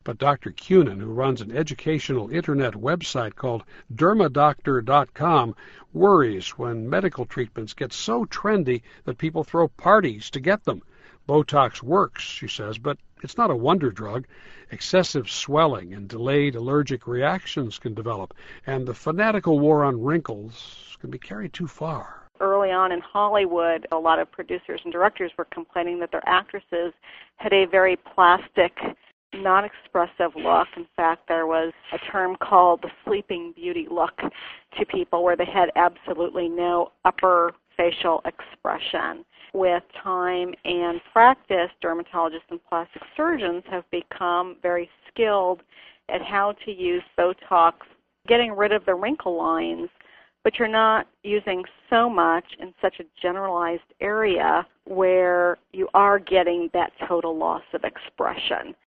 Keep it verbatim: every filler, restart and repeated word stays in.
But Doctor Cunin, who runs an educational internet website called dermadoctor dot com, worries when medical treatments get so trendy that people throw parties to get them. Botox works, she says, but it's not a wonder drug. Excessive swelling and delayed allergic reactions can develop, and the fanatical war on wrinkles can be carried too far. Early on in Hollywood, a lot of producers and directors were complaining that their actresses had a very plastic, non-expressive look. In fact, there was a term called the sleeping beauty look to people where they had absolutely no upper facial expression. With time and practice, dermatologists and plastic surgeons have become very skilled at how to use Botox, getting rid of the wrinkle lines, but you're not using so much in such a generalized area where you are getting that total loss of expression.